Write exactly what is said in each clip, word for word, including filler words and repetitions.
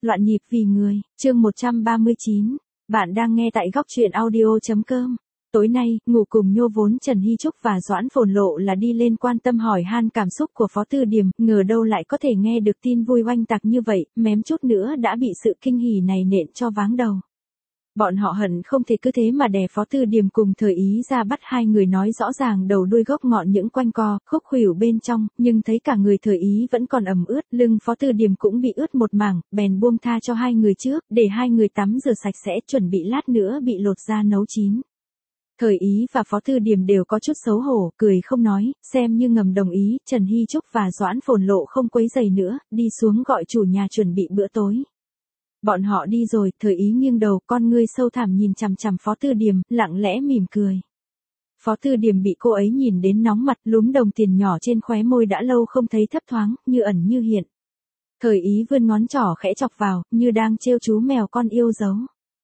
Loạn nhịp vì người, chương một trăm ba mươi chín. Bạn đang nghe tại góc truyện audio.com. Tối nay, ngủ cùng Nhô Vốn, Trần Hy Trúc và Doãn Phồn Lộ là đi lên quan tâm hỏi han cảm xúc của Phó Tư Điềm, ngờ đâu lại có thể nghe được tin vui oanh tạc như vậy, mém chút nữa đã bị sự kinh hỉ này nện cho váng đầu. Bọn họ hận không thể cứ thế mà đè Phó Tư Điềm cùng Thời Ý ra bắt hai người nói rõ ràng đầu đuôi gốc ngọn những quanh co, khúc khuỷu bên trong, nhưng thấy cả người Thời Ý vẫn còn ẩm ướt, lưng Phó Tư Điềm cũng bị ướt một mảng, bèn buông tha cho hai người trước, để hai người tắm rửa sạch sẽ chuẩn bị lát nữa bị lột ra nấu chín. Thời Ý và Phó Tư Điềm đều có chút xấu hổ, cười không nói, xem như ngầm đồng ý, Trần Hy Trúc và Doãn Phồn Lộ không quấy rầy nữa, đi xuống gọi chủ nhà chuẩn bị bữa tối. Bọn họ đi rồi, Thời Ý nghiêng đầu, con ngươi sâu thẳm nhìn chằm chằm Phó Tư Điềm, lặng lẽ mỉm cười. Phó Tư Điềm bị cô ấy nhìn đến nóng mặt, lúm đồng tiền nhỏ trên khóe môi đã lâu không thấy thấp thoáng, như ẩn như hiện. Thời Ý vươn ngón trỏ khẽ chọc vào, như đang trêu chú mèo con yêu dấu.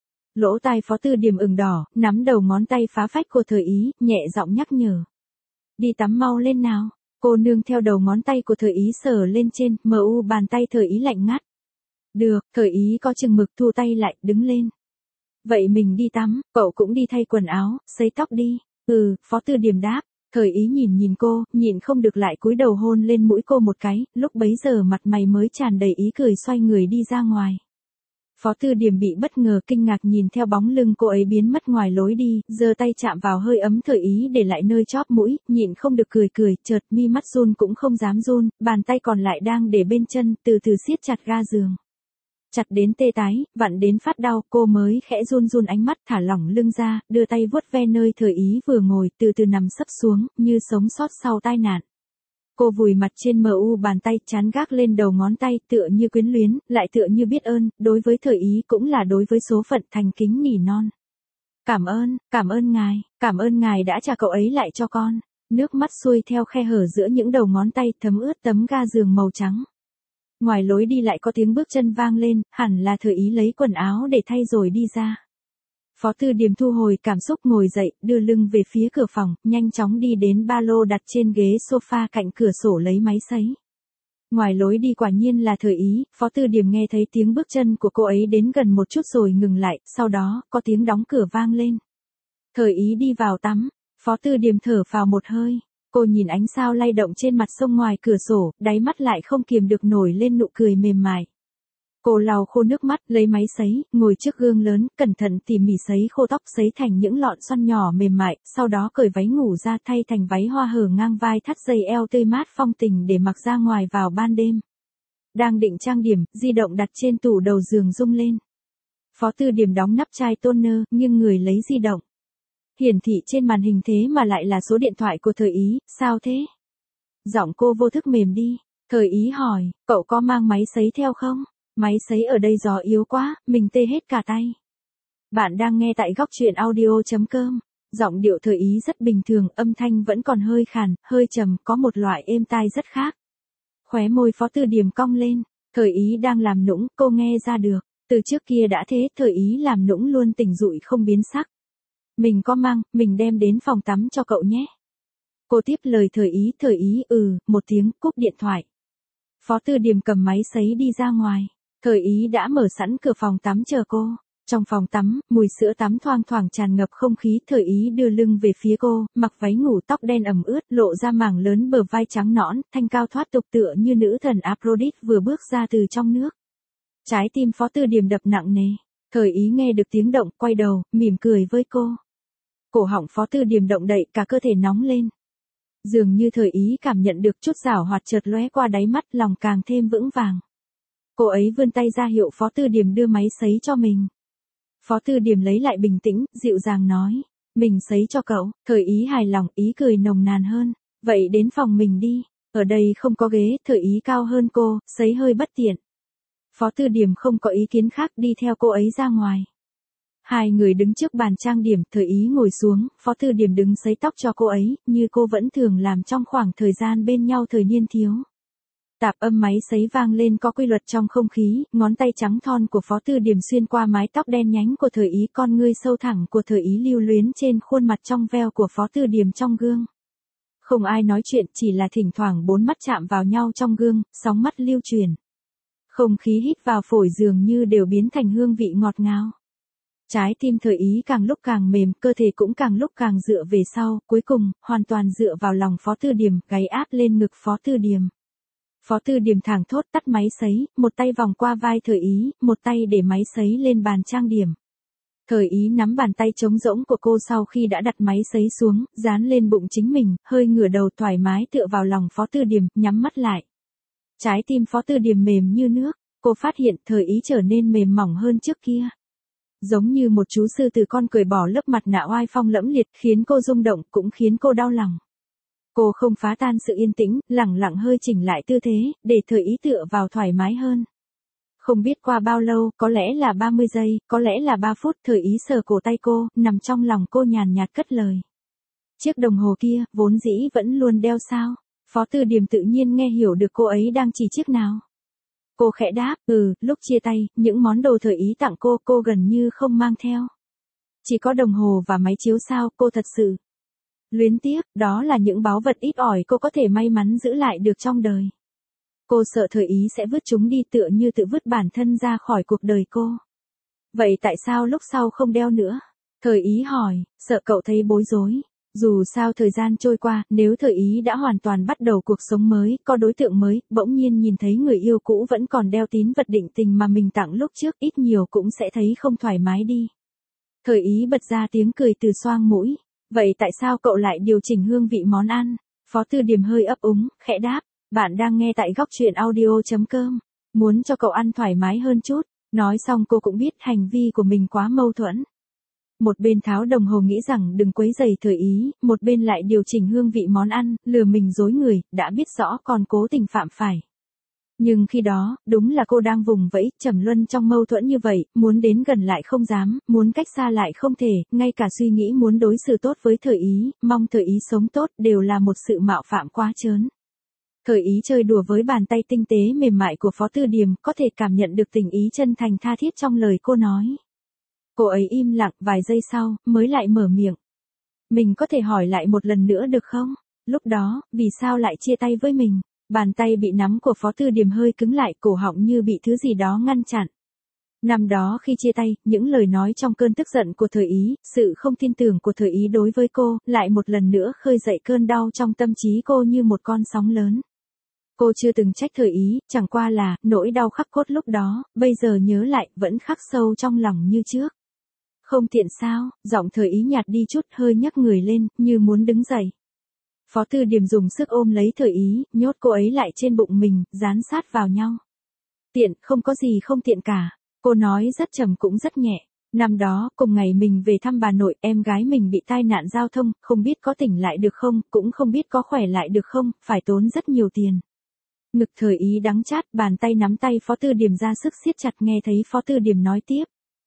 Lỗ tai Phó Tư Điềm ửng đỏ, nắm đầu ngón tay phá phách của Thời Ý, nhẹ giọng nhắc nhở. Đi tắm mau lên nào. Cô nương theo đầu ngón tay của Thời Ý sờ lên trên, mờ u bàn tay Thời Ý lạnh ngắt. Được, Thời Ý có chừng mực thu tay lại, đứng lên. Vậy mình đi tắm, cậu cũng đi thay quần áo, sấy tóc đi. Ừ, Phó Tư Điềm đáp. Thời Ý nhìn nhìn cô, nhịn không được lại cúi đầu hôn lên mũi cô một cái, lúc bấy giờ mặt mày mới tràn đầy ý cười xoay người đi ra ngoài. Phó Tư Điềm bị bất ngờ kinh ngạc nhìn theo bóng lưng cô ấy biến mất ngoài lối đi, giơ tay chạm vào hơi ấm Thời Ý để lại nơi chóp mũi, nhịn không được cười cười, chợt mi mắt run cũng không dám run, bàn tay còn lại đang để bên chân, từ từ siết chặt ga giường. Chặt đến tê tái, vặn đến phát đau, cô mới khẽ run run ánh mắt thả lỏng lưng ra, đưa tay vuốt ve nơi Thời Ý vừa ngồi, từ từ nằm sấp xuống, như sống sót sau tai nạn. Cô vùi mặt trên mờ u bàn tay, chán gác lên đầu ngón tay, tựa như quyến luyến, lại tựa như biết ơn, đối với Thời Ý cũng là đối với số phận, thành kính nỉ non. Cảm ơn, cảm ơn ngài, cảm ơn ngài đã trả cậu ấy lại cho con. Nước mắt xuôi theo khe hở giữa những đầu ngón tay, thấm ướt tấm ga giường màu trắng. Ngoài lối đi lại có tiếng bước chân vang lên, hẳn là Thời Ý lấy quần áo để thay rồi đi ra. Phó Tư Điềm thu hồi cảm xúc ngồi dậy, đưa lưng về phía cửa phòng, nhanh chóng đi đến ba lô đặt trên ghế sofa cạnh cửa sổ lấy máy sấy. Ngoài lối đi quả nhiên là Thời Ý, Phó Tư Điềm nghe thấy tiếng bước chân của cô ấy đến gần một chút rồi ngừng lại, sau đó, có tiếng đóng cửa vang lên. Thời Ý đi vào tắm, Phó Tư Điềm thở phào một hơi. Cô nhìn ánh sao lay động trên mặt sông ngoài cửa sổ, đáy mắt lại không kiềm được nổi lên nụ cười mềm mại. Cô lau khô nước mắt, lấy máy sấy, ngồi trước gương lớn, cẩn thận tỉ mỉ sấy khô tóc, sấy thành những lọn xoăn nhỏ mềm mại, sau đó cởi váy ngủ ra thay thành váy hoa hở ngang vai thắt dây eo tươi mát phong tình để mặc ra ngoài vào ban đêm. Đang định trang điểm, di động đặt trên tủ đầu giường rung lên. Phó Tư Điềm đóng nắp chai toner, nhưng người lấy di động. Hiển thị trên màn hình thế mà lại là số điện thoại của Thời Ý, sao thế? Giọng cô vô thức mềm đi. Thời Ý hỏi, cậu có mang máy sấy theo không? Máy sấy ở đây gió yếu quá, mình tê hết cả tay. Bạn đang nghe tại góc truyện audio.com. Giọng điệu Thời Ý rất bình thường, âm thanh vẫn còn hơi khàn, hơi trầm, có một loại êm tai rất khác. Khóe môi Phó Tư Điềm cong lên. Thời Ý đang làm nũng, cô nghe ra được. Từ trước kia đã thế, Thời Ý làm nũng luôn tỉnh dụi không biến sắc. Mình có mang, mình đem đến phòng tắm cho cậu nhé. Cô tiếp lời Thời Ý, Thời Ý ừ, một tiếng, cúp điện thoại. Phó Tư Điềm cầm máy sấy đi ra ngoài. Thời Ý đã mở sẵn cửa phòng tắm chờ cô. Trong phòng tắm, mùi sữa tắm thoang thoảng tràn ngập không khí. Thời Ý đưa lưng về phía cô, mặc váy ngủ tóc đen ẩm ướt, lộ ra mảng lớn bờ vai trắng nõn, thanh cao thoát tục tựa như nữ thần Aphrodite vừa bước ra từ trong nước. Trái tim Phó Tư Điềm đập nặng nề. Thời Ý nghe được tiếng động, quay đầu, mỉm cười với cô. Cổ họng Phó Tư Điềm động đậy, cả cơ thể nóng lên. Dường như Thời Ý cảm nhận được chút giảo hoạt chợt lóe qua đáy mắt, lòng càng thêm vững vàng. Cô ấy vươn tay ra hiệu Phó Tư Điềm đưa máy sấy cho mình. Phó Tư Điềm lấy lại bình tĩnh, dịu dàng nói, mình sấy cho cậu. Thời Ý hài lòng, ý cười nồng nàn hơn. Vậy đến phòng mình đi, ở đây không có ghế. Thời Ý cao hơn cô, sấy hơi bất tiện. Phó Tư Điềm không có ý kiến khác, đi theo cô ấy ra ngoài. Hai người đứng trước bàn trang điểm, Thời Ý ngồi xuống, Phó Tư Điềm đứng sấy tóc cho cô ấy, như cô vẫn thường làm trong khoảng thời gian bên nhau thời niên thiếu. Tạp âm máy sấy vang lên có quy luật trong không khí, ngón tay trắng thon của Phó Tư Điềm xuyên qua mái tóc đen nhánh của Thời Ý, con ngươi sâu thẳng của Thời Ý lưu luyến trên khuôn mặt trong veo của Phó Tư Điềm trong gương. Không ai nói chuyện, chỉ là thỉnh thoảng bốn mắt chạm vào nhau trong gương, sóng mắt lưu truyền. Không khí hít vào phổi dường như đều biến thành hương vị ngọt ngào. Trái tim Thời Ý càng lúc càng mềm, cơ thể cũng càng lúc càng dựa về sau, cuối cùng, hoàn toàn dựa vào lòng Phó Tư Điềm, gáy áp lên ngực Phó Tư Điềm. Phó Tư Điềm thẳng thốt tắt máy sấy, một tay vòng qua vai Thời Ý, một tay để máy sấy lên bàn trang điểm. Thời Ý nắm bàn tay trống rỗng của cô sau khi đã đặt máy sấy xuống, dán lên bụng chính mình, hơi ngửa đầu thoải mái tựa vào lòng Phó Tư Điềm, nhắm mắt lại. Trái tim Phó Tư Điềm mềm như nước, cô phát hiện Thời Ý trở nên mềm mỏng hơn trước kia. Giống như một chú sư tử con cởi bỏ lớp mặt nạ oai phong lẫm liệt, khiến cô rung động, cũng khiến cô đau lòng. Cô không phá tan sự yên tĩnh, lẳng lặng hơi chỉnh lại tư thế, để Thời Ý tựa vào thoải mái hơn. Không biết qua bao lâu, có lẽ là ba mươi giây, có lẽ là ba phút, Thời Ý sờ cổ tay cô, nằm trong lòng cô nhàn nhạt cất lời. Chiếc đồng hồ kia, vốn dĩ vẫn luôn đeo sao? Phó Tư Điềm tự nhiên nghe hiểu được cô ấy đang chỉ chiếc nào. Cô khẽ đáp, ừ, lúc chia tay, những món đồ Thời Ý tặng cô, cô gần như không mang theo. Chỉ có đồng hồ và máy chiếu sao, cô thật sự luyến tiếc, đó là những báu vật ít ỏi cô có thể may mắn giữ lại được trong đời. Cô sợ Thời Ý sẽ vứt chúng đi tựa như tự vứt bản thân ra khỏi cuộc đời cô. Vậy tại sao lúc sau không đeo nữa? Thời Ý hỏi, sợ cậu thấy bối rối. Dù sao thời gian trôi qua, nếu Thời Ý đã hoàn toàn bắt đầu cuộc sống mới, có đối tượng mới, bỗng nhiên nhìn thấy người yêu cũ vẫn còn đeo tín vật định tình mà mình tặng lúc trước, ít nhiều cũng sẽ thấy không thoải mái đi. Thời Ý bật ra tiếng cười từ xoang mũi. Vậy tại sao cậu lại điều chỉnh hương vị món ăn? Phó Tư Điềm hơi ấp úng, khẽ đáp. Bạn đang nghe tại góc truyện audio chấm com. Muốn cho cậu ăn thoải mái hơn chút. Nói xong cô cũng biết hành vi của mình quá mâu thuẫn. Một bên tháo đồng hồ nghĩ rằng đừng quấy rầy Thời Ý, một bên lại điều chỉnh hương vị món ăn, lừa mình dối người, đã biết rõ còn cố tình phạm phải. Nhưng khi đó, đúng là cô đang vùng vẫy, trầm luân trong mâu thuẫn như vậy, muốn đến gần lại không dám, muốn cách xa lại không thể, ngay cả suy nghĩ muốn đối xử tốt với Thời Ý, mong Thời Ý sống tốt, đều là một sự mạo phạm quá trớn. Thời Ý chơi đùa với bàn tay tinh tế mềm mại của Phó Tư Điềm, có thể cảm nhận được tình ý chân thành tha thiết trong lời cô nói. Cô ấy im lặng vài giây sau, mới lại mở miệng. Mình có thể hỏi lại một lần nữa được không? Lúc đó, vì sao lại chia tay với mình? Bàn tay bị nắm của Phó Tư Điềm hơi cứng lại, cổ họng như bị thứ gì đó ngăn chặn. Năm đó khi chia tay, những lời nói trong cơn tức giận của Thời Ý, sự không tin tưởng của Thời Ý đối với cô, lại một lần nữa khơi dậy cơn đau trong tâm trí cô như một con sóng lớn. Cô chưa từng trách Thời Ý, chẳng qua là, nỗi đau khắc cốt lúc đó, bây giờ nhớ lại, vẫn khắc sâu trong lòng như trước. Không tiện sao, giọng Thời Ý nhạt đi chút, hơi nhấc người lên, như muốn đứng dậy. Phó Tư Điềm dùng sức ôm lấy Thời Ý, nhốt cô ấy lại trên bụng mình, dán sát vào nhau. Tiện, không có gì không tiện cả. Cô nói rất trầm cũng rất nhẹ. Năm đó, cùng ngày mình về thăm bà nội, em gái mình bị tai nạn giao thông, không biết có tỉnh lại được không, cũng không biết có khỏe lại được không, phải tốn rất nhiều tiền. Ngực Thời Ý đắng chát, bàn tay nắm tay Phó Tư Điềm ra sức siết chặt, nghe thấy Phó Tư Điềm nói tiếp.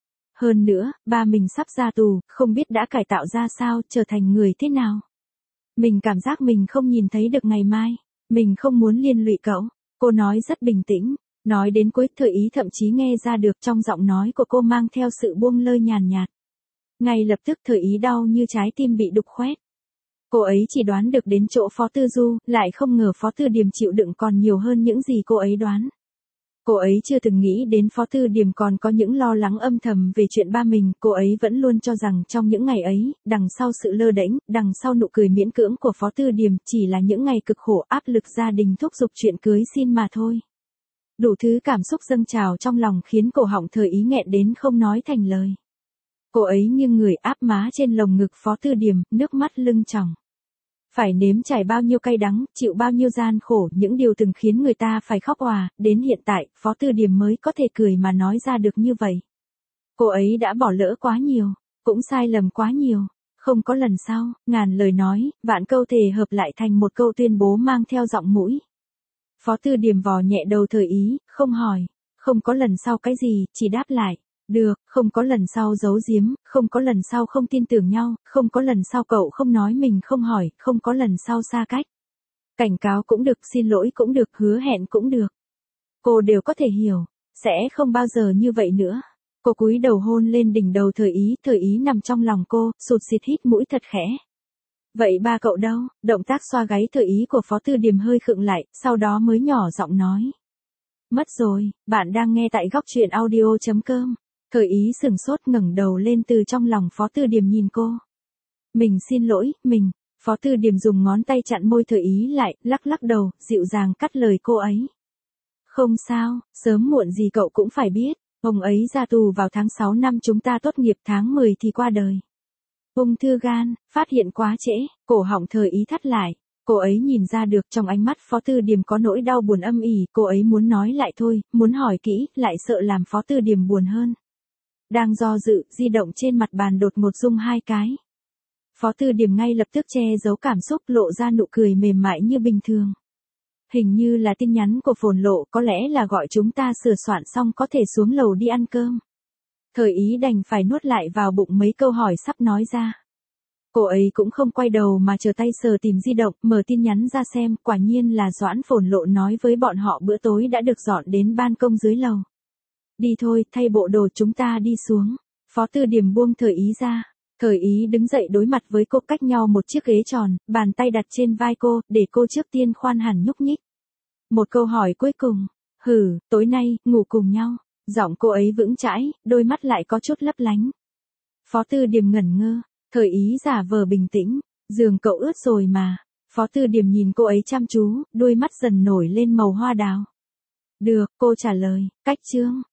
Hơn nữa, ba mình sắp ra tù, không biết đã cải tạo ra sao, trở thành người thế nào. Mình cảm giác mình không nhìn thấy được ngày mai. Mình không muốn liên lụy cậu. Cô nói rất bình tĩnh. Nói đến cuối, Thời Ý thậm chí nghe ra được trong giọng nói của cô mang theo sự buông lơi nhàn nhạt. Ngay lập tức Thời Ý đau như trái tim bị đục khoét. Cô ấy chỉ đoán được đến chỗ Phó Tư Du, lại không ngờ Phó Tư Điềm chịu đựng còn nhiều hơn những gì cô ấy đoán. Cô ấy chưa từng nghĩ đến Phó Tư Điềm còn có những lo lắng âm thầm về chuyện ba mình, cô ấy vẫn luôn cho rằng trong những ngày ấy, đằng sau sự lơ đễnh, đằng sau nụ cười miễn cưỡng của Phó Tư Điềm chỉ là những ngày cực khổ áp lực gia đình thúc giục chuyện cưới xin mà thôi. Đủ thứ cảm xúc dâng trào trong lòng khiến cổ họng Thời Ý nghẹn đến không nói thành lời. Cô ấy nghiêng người áp má trên lồng ngực Phó Tư Điềm, nước mắt lưng tròng. Phải nếm trải bao nhiêu cay đắng, chịu bao nhiêu gian khổ, những điều từng khiến người ta phải khóc òa, đến hiện tại, Phó Tư Điềm mới có thể cười mà nói ra được như vậy. Cô ấy đã bỏ lỡ quá nhiều, cũng sai lầm quá nhiều, không có lần sau, ngàn lời nói, vạn câu thề hợp lại thành một câu tuyên bố mang theo giọng mũi. Phó Tư Điềm vò nhẹ đầu Thời Ý, không hỏi, không có lần sau cái gì, chỉ đáp lại. Được, không có lần sau giấu giếm, không có lần sau không tin tưởng nhau, không có lần sau cậu không nói mình không hỏi, không có lần sau xa cách. Cảnh cáo cũng được, xin lỗi cũng được, hứa hẹn cũng được. Cô đều có thể hiểu, sẽ không bao giờ như vậy nữa. Cô cúi đầu hôn lên đỉnh đầu Thời Ý, Thời Ý nằm trong lòng cô, sụt sịt hít mũi thật khẽ. Vậy ba cậu đâu? Động tác xoa gáy Thời Ý của Phó Tư Điềm hơi khựng lại, sau đó mới nhỏ giọng nói. Mất rồi, bạn đang nghe tại góc chuyện audio chấm com. Thời Ý sửng sốt ngẩng đầu lên từ trong lòng Phó Tư Điềm nhìn cô. Mình xin lỗi, mình. Phó Tư Điềm dùng ngón tay chặn môi Thời Ý lại, lắc lắc đầu, dịu dàng cắt lời cô ấy. Không sao, sớm muộn gì cậu cũng phải biết, ông ấy ra tù vào tháng sáu năm chúng ta tốt nghiệp, tháng mười thì qua đời. Ung thư gan, phát hiện quá trễ, cổ họng Thời Ý thắt lại. Cô ấy nhìn ra được trong ánh mắt Phó Tư Điềm có nỗi đau buồn âm ỉ, cô ấy muốn nói lại thôi, muốn hỏi kỹ, lại sợ làm Phó Tư Điềm buồn hơn. Đang do dự, di động trên mặt bàn đột ngột rung hai cái. Phó Tư Điềm ngay lập tức che giấu cảm xúc, lộ ra nụ cười mềm mại như bình thường. Hình như là tin nhắn của Phồn Lộ, có lẽ là gọi chúng ta sửa soạn xong có thể xuống lầu đi ăn cơm. Thời Ý đành phải nuốt lại vào bụng mấy câu hỏi sắp nói ra. Cô ấy cũng không quay đầu mà chờ tay sờ tìm di động, mở tin nhắn ra xem, quả nhiên là Doãn Phồn Lộ nói với bọn họ bữa tối đã được dọn đến ban công dưới lầu. Đi thôi, thay bộ đồ chúng ta đi xuống. Phó Tư Điềm buông Thời Ý ra. Thời Ý đứng dậy đối mặt với cô, cách nhau một chiếc ghế tròn, bàn tay đặt trên vai cô, để cô trước tiên khoan hẳn nhúc nhích. Một câu hỏi cuối cùng. Hử, tối nay, ngủ cùng nhau. Giọng cô ấy vững chãi, đôi mắt lại có chút lấp lánh. Phó Tư Điềm ngẩn ngơ. Thời Ý giả vờ bình tĩnh. Giường cậu ướt rồi mà. Phó Tư Điềm nhìn cô ấy chăm chú, đôi mắt dần nổi lên màu hoa đào. Được, cô trả lời. Cách chương.